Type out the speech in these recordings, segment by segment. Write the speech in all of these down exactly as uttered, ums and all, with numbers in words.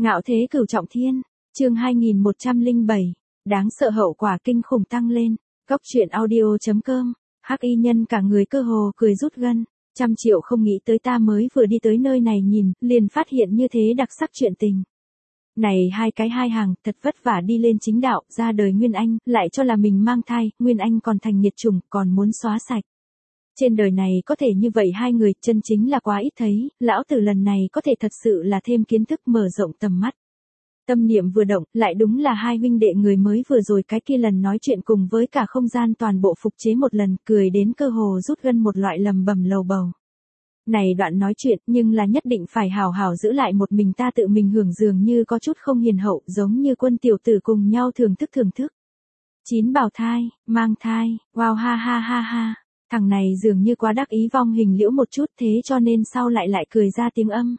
Ngạo thế cửu trọng thiên, chương hai nghìn một trăm lẻ bảy, đáng sợ hậu quả kinh khủng tăng lên, Cóc truyện audio chấm com, hắc y nhân cả người cơ hồ cười rút gân, trăm triệu không nghĩ tới ta mới vừa đi tới nơi này nhìn, liền phát hiện như thế đặc sắc chuyện tình. Này hai cái hai hàng, thật vất vả đi lên chính đạo, ra đời Nguyên Anh, lại cho là mình mang thai, Nguyên Anh còn thành nghiệt chủng, còn muốn xóa sạch. Trên đời này có thể như vậy hai người, chân chính là quá ít thấy, lão tử lần này có thể thật sự là thêm kiến thức mở rộng tầm mắt. Tâm niệm vừa động, lại đúng là hai huynh đệ người mới vừa rồi cái kia lần nói chuyện cùng với cả không gian toàn bộ phục chế một lần, cười đến cơ hồ rút gân một loại lầm bầm lầu bầu. Này đoạn nói chuyện, nhưng là nhất định phải hào hào giữ lại một mình ta tự mình hưởng, dường như có chút không hiền hậu, giống như quân tiểu tử cùng nhau thưởng thức thưởng thức. Chín bào thai, mang thai, wow ha ha ha ha. Thằng này dường như quá đắc ý vong hình liễu một chút, thế cho nên sau lại lại cười ra tiếng âm.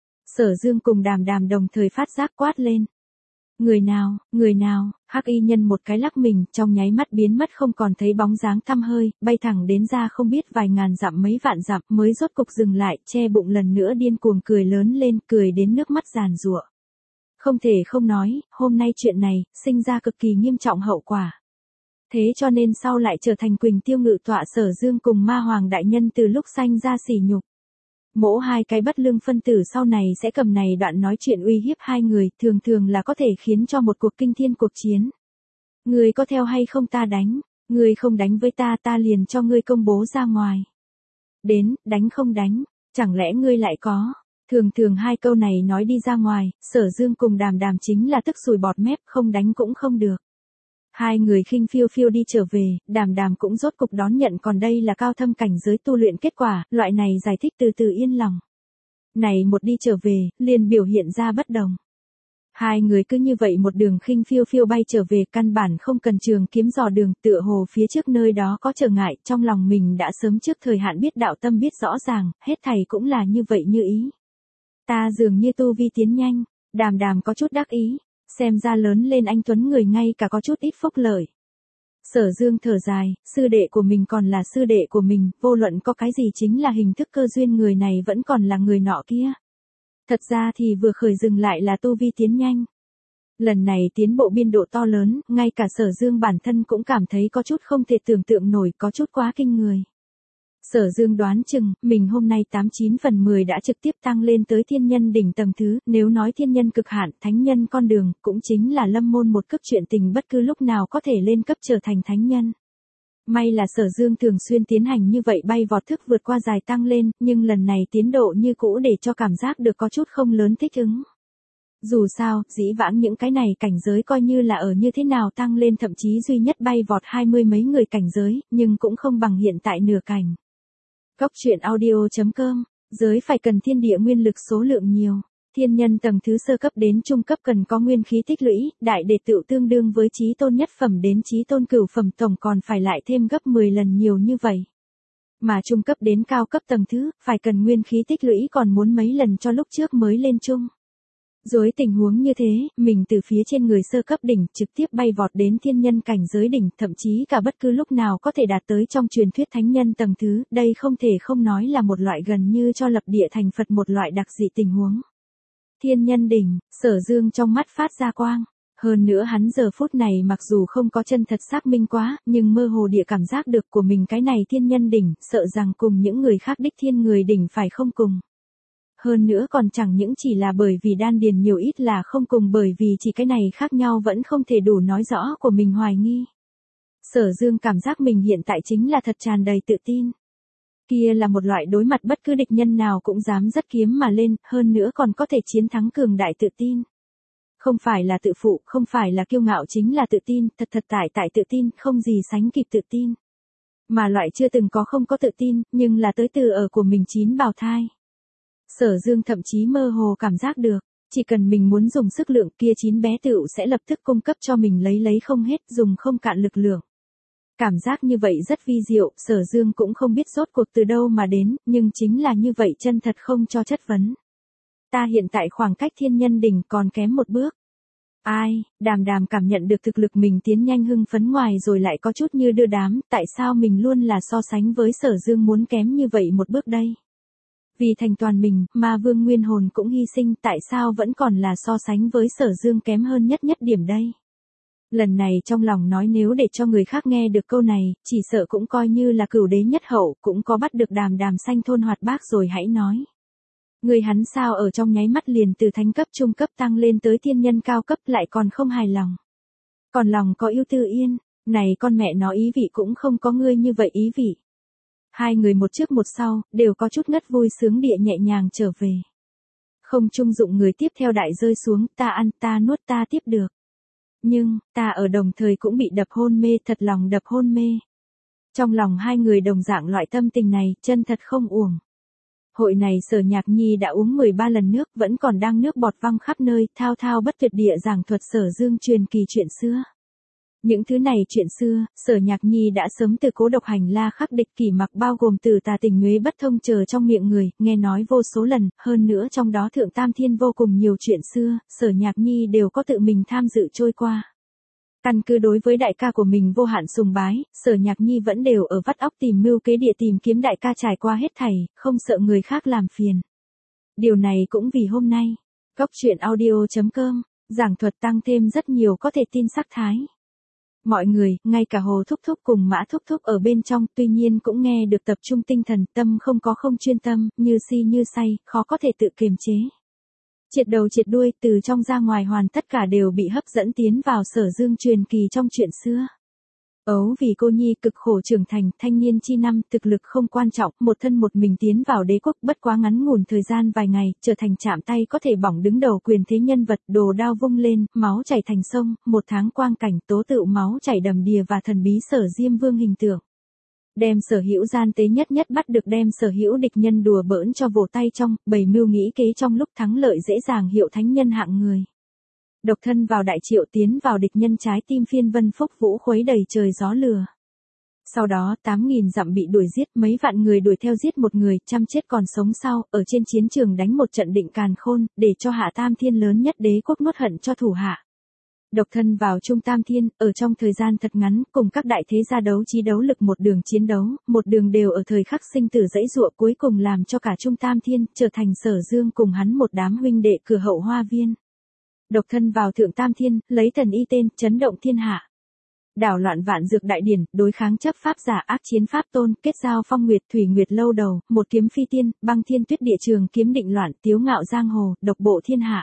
Sở Dương cùng Đàm Đàm đồng thời phát giác quát lên. Người nào, người nào, hắc y nhân một cái lắc mình, trong nháy mắt biến mất không còn thấy bóng dáng tăm hơi, bay thẳng đến ra không biết vài ngàn dặm mấy vạn dặm, mới rốt cục dừng lại, che bụng lần nữa điên cuồng cười lớn lên, cười đến nước mắt giàn giụa. Không thể không nói, hôm nay chuyện này, sinh ra cực kỳ nghiêm trọng hậu quả. Thế cho nên sau lại trở thành Quỳnh Tiêu ngự tọa Sở Dương cùng Ma Hoàng đại nhân từ lúc sanh ra sỉ nhục. Mỗ hai cái bất lương phân tử sau này sẽ cầm này đoạn nói chuyện uy hiếp hai người, thường thường là có thể khiến cho một cuộc kinh thiên cuộc chiến. Ngươi có theo hay không ta đánh, ngươi không đánh với ta ta liền cho ngươi công bố ra ngoài. Đến, đánh không đánh, chẳng lẽ ngươi lại có. Thường thường hai câu này nói đi ra ngoài, Sở Dương cùng Đàm Đàm chính là tức sùi bọt mép, không đánh cũng không được. Hai người khinh phiêu phiêu đi trở về, Đàm Đàm cũng rốt cục đón nhận, còn đây là cao thâm cảnh giới tu luyện kết quả, loại này giải thích từ từ yên lòng. Này một đi trở về, liền biểu hiện ra bất đồng. Hai người cứ như vậy một đường khinh phiêu phiêu bay trở về, căn bản không cần trường kiếm dò đường, tựa hồ phía trước nơi đó có trở ngại, trong lòng mình đã sớm trước thời hạn biết đạo tâm biết rõ ràng, hết thảy cũng là như vậy như ý. Ta dường như tu vi tiến nhanh, Đàm Đàm có chút đắc ý. Xem ra lớn lên anh tuấn người ngay cả có chút ít phúc lợi. Sở Dương thở dài, sư đệ của mình còn là sư đệ của mình, vô luận có cái gì chính là hình thức cơ duyên, người này vẫn còn là người nọ kia. Thật ra thì vừa khởi dừng lại là tu vi tiến nhanh. Lần này tiến bộ biên độ to lớn, ngay cả Sở Dương bản thân cũng cảm thấy có chút không thể tưởng tượng nổi, có chút quá kinh người. Sở Dương đoán chừng, mình hôm nay tám chín phần mười đã trực tiếp tăng lên tới thiên nhân đỉnh tầng thứ, nếu nói thiên nhân cực hạn, thánh nhân con đường, cũng chính là lâm môn một cấp chuyện tình bất cứ lúc nào có thể lên cấp trở thành thánh nhân. May là Sở Dương thường xuyên tiến hành như vậy bay vọt thức vượt qua dài tăng lên, nhưng lần này tiến độ như cũ để cho cảm giác được có chút không lớn thích ứng. Dù sao, dĩ vãng những cái này cảnh giới coi như là ở như thế nào tăng lên, thậm chí duy nhất bay vọt hai mươi mấy người cảnh giới, nhưng cũng không bằng hiện tại nửa cảnh. Cóc truyện audio chấm com, giới phải cần thiên địa nguyên lực số lượng nhiều, thiên nhân tầng thứ sơ cấp đến trung cấp cần có nguyên khí tích lũy, đại đệ tựu tương đương với chí tôn nhất phẩm đến chí tôn cửu phẩm tổng còn phải lại thêm gấp mười lần nhiều như vậy. Mà trung cấp đến cao cấp tầng thứ, phải cần nguyên khí tích lũy còn muốn mấy lần cho lúc trước mới lên trung. Dưới tình huống như thế, mình từ phía trên người sơ cấp đỉnh trực tiếp bay vọt đến thiên nhân cảnh giới đỉnh, thậm chí cả bất cứ lúc nào có thể đạt tới trong truyền thuyết thánh nhân tầng thứ, đây không thể không nói là một loại gần như cho lập địa thành Phật một loại đặc dị tình huống. Thiên nhân đỉnh, Sở Dương trong mắt phát ra quang. Hơn nữa hắn giờ phút này mặc dù không có chân thật xác minh quá, nhưng mơ hồ địa cảm giác được của mình cái này thiên nhân đỉnh, sợ rằng cùng những người khác đích thiên người đỉnh phải không cùng. Hơn nữa còn chẳng những chỉ là bởi vì đan điền nhiều ít là không cùng, bởi vì chỉ cái này khác nhau vẫn không thể đủ nói rõ của mình hoài nghi. Sở Dương cảm giác mình hiện tại chính là thật tràn đầy tự tin. Kia là một loại đối mặt bất cứ địch nhân nào cũng dám dắt kiếm mà lên, hơn nữa còn có thể chiến thắng cường đại tự tin. Không phải là tự phụ, không phải là kiêu ngạo, chính là tự tin, thật thật tại tại tự tin, không gì sánh kịp tự tin. Mà loại chưa từng có không có tự tin, nhưng là tới từ ở của mình chín bào thai. Sở Dương thậm chí mơ hồ cảm giác được, chỉ cần mình muốn dùng sức lượng kia chín bé tựu sẽ lập tức cung cấp cho mình lấy lấy không hết, dùng không cạn lực lượng. Cảm giác như vậy rất vi diệu, Sở Dương cũng không biết rốt cuộc từ đâu mà đến, nhưng chính là như vậy chân thật không cho chất vấn. Ta hiện tại khoảng cách thiên nhân đỉnh còn kém một bước. Ai, Đàm Đàm cảm nhận được thực lực mình tiến nhanh hưng phấn ngoài rồi lại có chút như đưa đám, tại sao mình luôn là so sánh với Sở Dương muốn kém như vậy một bước đây? Vì thành toàn mình, ma vương nguyên hồn cũng hy sinh, tại sao vẫn còn là so sánh với Sở Dương kém hơn nhất nhất điểm đây? Lần này trong lòng nói nếu để cho người khác nghe được câu này, chỉ sợ cũng coi như là cửu đế nhất hậu, cũng có bắt được đàm đàm xanh thôn hoạt bác rồi hãy nói. Người hắn sao ở trong nháy mắt liền từ thánh cấp trung cấp tăng lên tới thiên nhân cao cấp lại còn không hài lòng. Còn lòng có yêu tư yên, này con mẹ nó ý vị cũng không có ngươi như vậy ý vị. Hai người một trước một sau, đều có chút ngất vui sướng địa nhẹ nhàng trở về. Không trung dụng người tiếp theo đại rơi xuống, ta ăn ta nuốt ta tiếp được. Nhưng, ta ở đồng thời cũng bị đập hôn mê, thật lòng đập hôn mê. Trong lòng hai người đồng dạng loại tâm tình này, chân thật không uổng. Hội này Sở Nhạc Nhi đã uống mười ba lần nước, vẫn còn đang nước bọt văng khắp nơi, thao thao bất tuyệt địa giảng thuật Sở Dương truyền kỳ chuyện xưa. Những thứ này chuyện xưa, Sở Nhạc Nhi đã sớm từ Cố Độc Hành La Khắc Địch Kỷ Mặc bao gồm từ Tà Tình Nhuế Bất Thông chờ trong miệng người, nghe nói vô số lần, hơn nữa trong đó Thượng Tam Thiên vô cùng nhiều chuyện xưa, Sở Nhạc Nhi đều có tự mình tham dự trôi qua. Căn cứ đối với đại ca của mình vô hạn sùng bái, Sở Nhạc Nhi vẫn đều ở vắt óc tìm mưu kế địa tìm kiếm đại ca trải qua hết thảy, không sợ người khác làm phiền. Điều này cũng vì hôm nay, Góc Truyện Audio chấm com, giảng thuật tăng thêm rất nhiều có thể tin sắc thái. Mọi người, ngay cả Hồ Thúc Thúc cùng Mã Thúc Thúc ở bên trong, tuy nhiên cũng nghe được tập trung tinh thần, tâm không có không chuyên tâm, như si như say, khó có thể tự kiềm chế. Triệt đầu triệt đuôi, từ trong ra ngoài hoàn tất cả đều bị hấp dẫn tiến vào Sở Dương truyền kỳ trong chuyện xưa. Ấu vì cô nhi cực khổ trưởng thành, thanh niên chi năm, thực lực không quan trọng, một thân một mình tiến vào đế quốc, bất quá ngắn ngủn thời gian vài ngày, trở thành chạm tay có thể bỏng đứng đầu quyền thế nhân vật, đồ đao vung lên, máu chảy thành sông, một tháng quang cảnh tố tựu máu chảy đầm đìa và thần bí Sở Diêm Vương hình tượng. Đem sở hữu gian tế nhất nhất bắt được đem sở hữu địch nhân đùa bỡn cho vồ tay trong, bày mưu nghĩ kế trong lúc thắng lợi dễ dàng hiệu thánh nhân hạng người. Độc thân vào đại triệu tiến vào địch nhân trái tim phiên vân phúc vũ khuấy đầy trời gió lừa. Sau đó tám nghìn dặm bị đuổi giết, mấy vạn người đuổi theo giết một người, trăm chết còn sống sau, ở trên chiến trường đánh một trận định càn khôn, để cho hạ tam thiên lớn nhất đế quốc nuốt hận cho thủ hạ. Độc thân vào Trung Tam Thiên, ở trong thời gian thật ngắn, cùng các đại thế gia đấu trí đấu lực một đường chiến đấu, một đường đều ở thời khắc sinh tử dãy dụa cuối cùng làm cho cả Trung Tam Thiên, trở thành Sở Dương cùng hắn một đám huynh đệ cửa hậu hoa viên. Độc thân vào Thượng Tam Thiên, lấy thần y tên, chấn động thiên hạ. Đảo loạn vạn dược đại điển, đối kháng chấp pháp giả ác chiến pháp tôn, kết giao phong nguyệt thủy nguyệt lâu đầu, một kiếm phi tiên, băng thiên tuyết địa trường kiếm định loạn, tiếu ngạo giang hồ, độc bộ thiên hạ.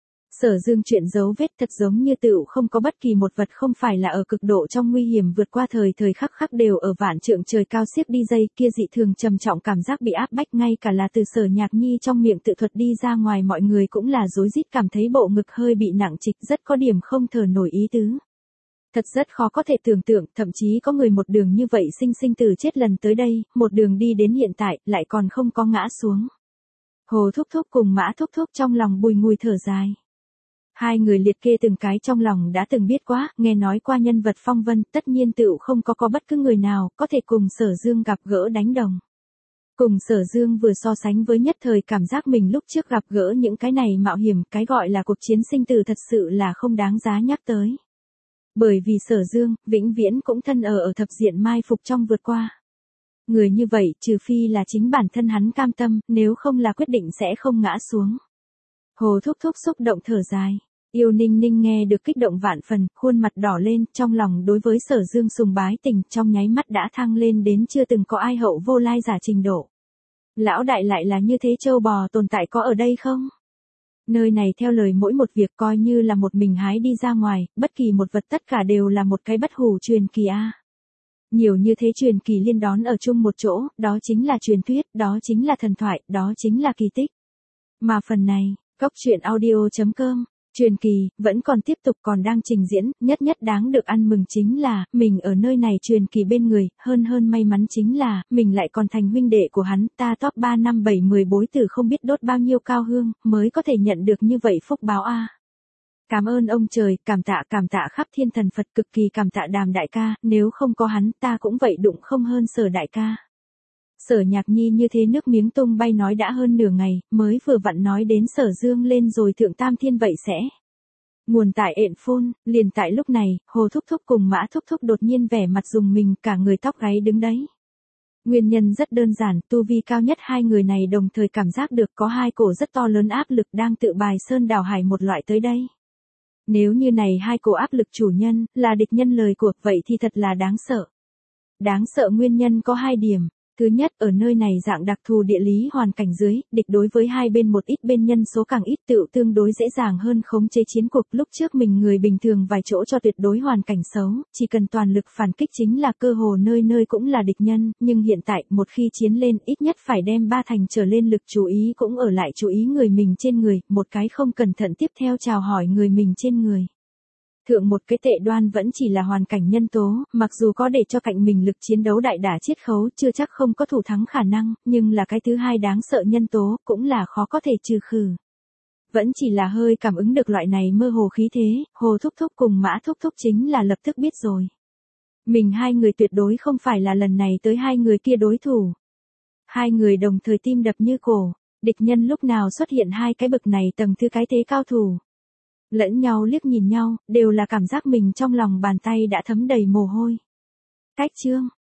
Sở Dương chuyện dấu vết thật giống như tựu không có bất kỳ một vật không phải là ở cực độ trong nguy hiểm vượt qua thời thời khắc khắc đều ở vạn trượng trời cao xiết đi dây kia dị thường trầm trọng cảm giác bị áp bách ngay cả là từ Sở Nhạc Nhi trong miệng tự thuật đi ra ngoài mọi người cũng là rối rít cảm thấy bộ ngực hơi bị nặng trịch rất có điểm không thở nổi ý tứ. Thật rất khó có thể tưởng tượng, thậm chí có người một đường như vậy sinh sinh từ chết lần tới đây, một đường đi đến hiện tại, lại còn không có ngã xuống. Hồ Thúc Thúc cùng Mã Thúc Thúc trong lòng bùi ngùi thở dài. Hai người liệt kê từng cái trong lòng đã từng biết quá, nghe nói qua nhân vật phong vân, tất nhiên tựu không có có bất cứ người nào, có thể cùng Sở Dương gặp gỡ đánh đồng. Cùng Sở Dương vừa so sánh với nhất thời cảm giác mình lúc trước gặp gỡ những cái này mạo hiểm, cái gọi là cuộc chiến sinh tử thật sự là không đáng giá nhắc tới. Bởi vì Sở Dương, vĩnh viễn cũng thân ở ở thập diện mai phục trong vượt qua. Người như vậy, trừ phi là chính bản thân hắn cam tâm, nếu không là quyết định sẽ không ngã xuống. Hồ Thúc Thúc xúc động thở dài. Yêu Ninh Ninh nghe được kích động vạn phần, khuôn mặt đỏ lên, trong lòng đối với Sở Dương sùng bái tình, trong nháy mắt đã thăng lên đến chưa từng có ai hậu vô lai giả trình độ. Lão đại lại là như thế châu bò tồn tại có ở đây không? Nơi này theo lời mỗi một việc coi như là một mình hái đi ra ngoài, bất kỳ một vật tất cả đều là một cái bất hủ truyền kỳ a. Nhiều như thế truyền kỳ liên đón ở chung một chỗ, đó chính là truyền thuyết, đó chính là thần thoại, đó chính là kỳ tích. Mà phần này, Góc Truyện Audio chấm com, truyền kỳ, vẫn còn tiếp tục còn đang trình diễn, nhất nhất đáng được ăn mừng chính là, mình ở nơi này truyền kỳ bên người, hơn hơn may mắn chính là, mình lại còn thành huynh đệ của hắn, ta top ba năm bảy mười bối từ không biết đốt bao nhiêu cao hương, mới có thể nhận được như vậy phúc báo a. Cảm ơn ông trời, cảm tạ cảm tạ khắp thiên thần Phật cực kỳ cảm tạ Đàm đại ca, nếu không có hắn ta cũng vậy đụng không hơn Sở đại ca. Sở Nhạc Nhi như thế nước miếng tung bay nói đã hơn nửa ngày, mới vừa vặn nói đến Sở Dương lên rồi Thượng Tam Thiên vậy sẽ. Nguồn tại ện phôn, liền tại lúc này, Hồ Thúc Thúc cùng Mã Thúc Thúc đột nhiên vẻ mặt rùng mình cả người tóc gáy đứng đấy. Nguyên nhân rất đơn giản, tu vi cao nhất hai người này đồng thời cảm giác được có hai cổ rất to lớn áp lực đang tự bài sơn đảo hải một loại tới đây. Nếu như này hai cổ áp lực chủ nhân, là địch nhân lời cuộc vậy thì thật là đáng sợ. Đáng sợ nguyên nhân có hai điểm. Thứ nhất, ở nơi này dạng đặc thù địa lý hoàn cảnh dưới, địch đối với hai bên một ít bên nhân số càng ít tựu tương đối dễ dàng hơn khống chế chiến cuộc. Lúc trước mình người bình thường vài chỗ cho tuyệt đối hoàn cảnh xấu, chỉ cần toàn lực phản kích chính là cơ hồ nơi nơi cũng là địch nhân, nhưng hiện tại, một khi chiến lên, ít nhất phải đem ba thành trở lên lực chú ý cũng ở lại chú ý người mình trên người, một cái không cẩn thận tiếp theo chào hỏi người mình trên người. Thượng một cái tệ đoan vẫn chỉ là hoàn cảnh nhân tố, mặc dù có để cho cạnh mình lực chiến đấu đại đả chiết khấu chưa chắc không có thủ thắng khả năng, nhưng là cái thứ hai đáng sợ nhân tố, cũng là khó có thể trừ khử. Vẫn chỉ là hơi cảm ứng được loại này mơ hồ khí thế, Hồ Thúc Thúc cùng Mã Thúc Thúc chính là lập tức biết rồi. Mình hai người tuyệt đối không phải là lần này tới hai người kia đối thủ. Hai người đồng thời tim đập như cổ, địch nhân lúc nào xuất hiện hai cái bực này tầng thứ cái thế cao thủ. Lẫn nhau liếc nhìn nhau, đều là cảm giác mình trong lòng bàn tay đã thấm đầy mồ hôi. Cách chương